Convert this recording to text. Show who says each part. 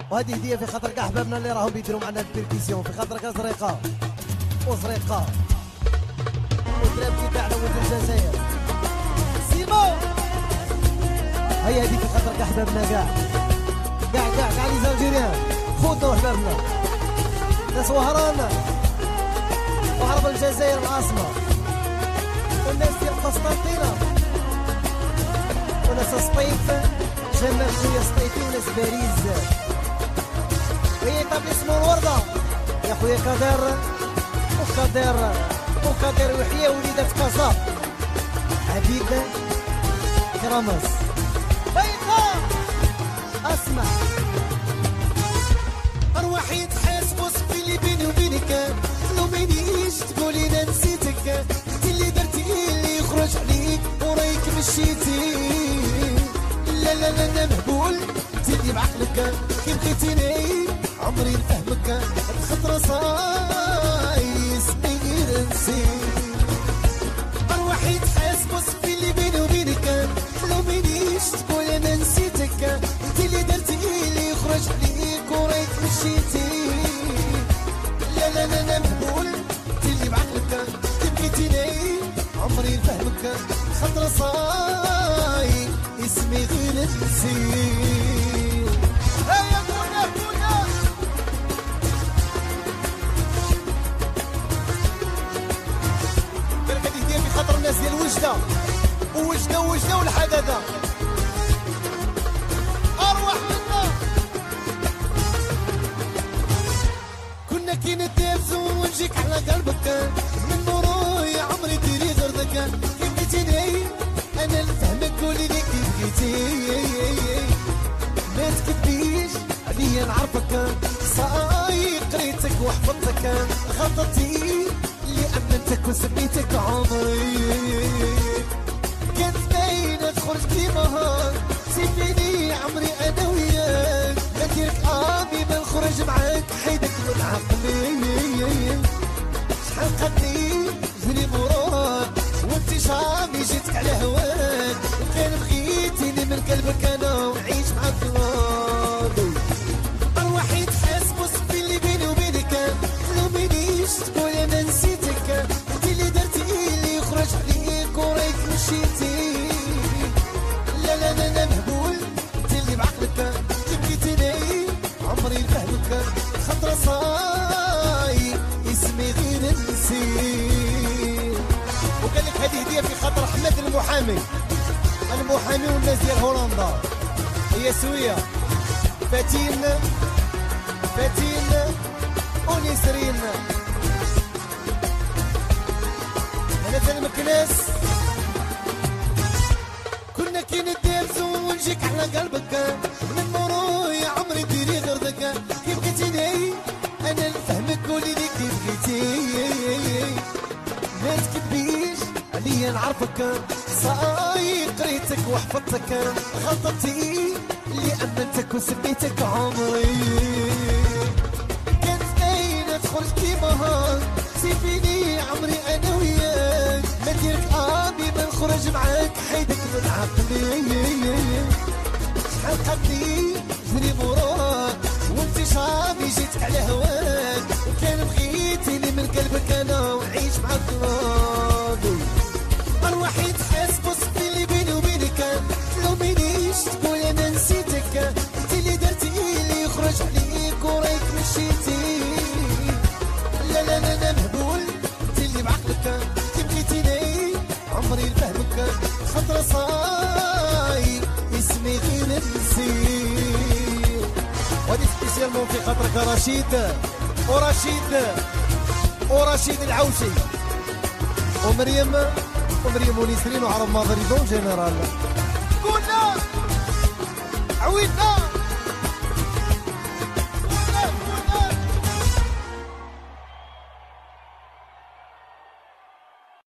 Speaker 1: وهذه هديه في خاطر كاع احبابنا اللي راهم يديروا معنا البيركيسيون، في خاطرك ازريقه وزريقه والدرابكي تاعنا ولد الجزائر سيمو. هيا هذيك في خاطر كاع احبابنا كاع لي زالجيريان خوتنا وحبابنا ناس وهران وهرب الجزائر العاصمه والناس ديال قسطنطينه وناس سطيف جمال خويا سطيفي وناس باريس هي طابليسمون الوردة يا خويا وكادر وحياه وليدات كازا عبيد كرامس بيضاء. اسمع
Speaker 2: ارواحي تحاسب وصفي اللي بيني وبينك لو مانيش تقولي انا نسيتك انت اللي درتي اللي يخرج عليك ورايك مشيتي. لا لا لا انا مهبول انت اللي بعقلك كي بقيتيني عمري نفهمك الخطره صاي اسمي غير نسيت. ارواحي تحاسب وصفي اللي بيني وبينك لو مانيش تقول انا نسيتك انت اللي درتي اللي يخرج عليك ورايك مشيتي. لا لا لا انا مهبول انت اللي بعقلك كي بقيتيني عمري نفهمك خطره صاي اسمي غير نسيت. هيا كونا بالك هذه هديه في خاطر الناس ديال وجده والحداده ارواح منا كنا كي نتنافسو ونجيك على قلبك من موروي عمري ديري غردك كي بغيتيني انا نفهمك قولي لي كي بغيتي ما تكذبيش عليا نعرفك صاي قريتك وحفظتك غلطتي اللي امنتك وسميتك عمري كانت باينه تخرج ديما سيبيني عمري انا وياك ما ديرك امي ما نخرج معاك حيدك من عقلي شحال قدني جري موراك وانت شامي جيتك على هواك وكان بغيتيني من قلبك انا ونعيش معاك راضي. ارواحي تحاسب وصفي اللي بيني وبينك لو مانيش تقول انا نسيتك انت اللي درتي اللي يخرج عليك ورايك مشيتي. لا لا لا انا مهبول انت اللي بعقلك كي بغيتيني عمري نفهمك خطره صاي اسمي غير نسيت. وقال لك هذه هديه في خاطر احمد المحامي والناس ديال هولندا هي سويه فاتين ونسرين انا المكناس كنا كي ندابزو ونجيك على قلبك من موروي عمري ديري غردك كي بغيتيني انا نفهمك قولي لي كي بغيتي ما تكذبيش عليا نعرفك صاي قريتك وحفظتك غلطتي اللي امنتك وسميتك عمري كانت باينه تخرج كيما سيبيني عمري انا وياك ما ديرك امي ما نخرج معاك حيدك من عقلي شحال قدني جري موراك وانت شامي جيتك على هواك وكان بغيتيني من قلبك انا ونعيش معاك راضي. ارواحي تحاسب وصفي اللي بيني وبينك لو مانيش تقول انا نسيتك انت اللي درتي اللي يخرج عليك ورايك مشيتي. لا لا لا انا مهبول انت اللي بعقلك كي بغيتيني عمري نفهمك خطره صاي اسمي غير نسيت. وهذه سبيسيالمون في خاطرك ورشيد العوشي ومريم ونسرين وعرب ماضري دون جنرال